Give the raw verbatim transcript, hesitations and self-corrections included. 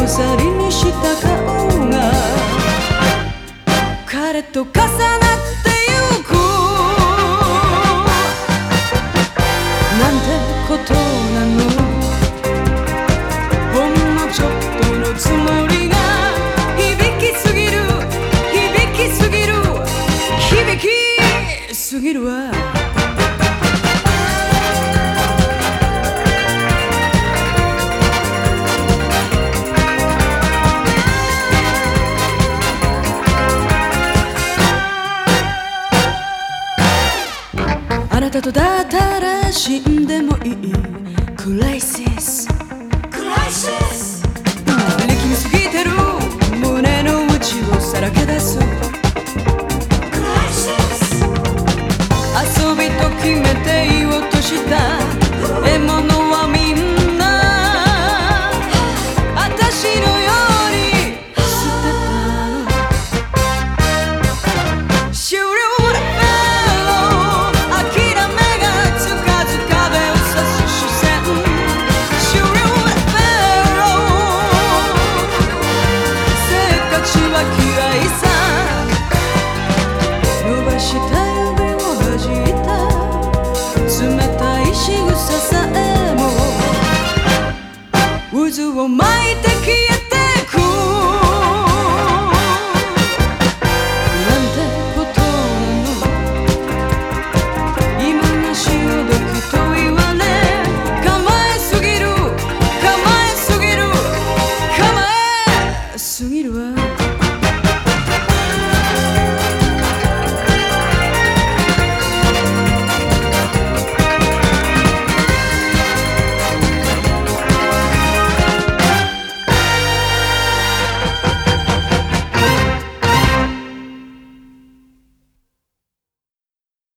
鎖にした顔が彼と重なってゆくなんてことなのほんのちょっとのつもりが響きすぎる響きすぎる響きすぎるわあなたとだったら死んでもいいクライシスクライシス力みすぎてる胸の内をさらけ出すクライシス遊びと決めて言おうとした獲物はみんな私のように捨てたの終了渦を巻いて消えてくなんてことなの今が潮時と言われ構えすぎる構えすぎる構えすぎるわ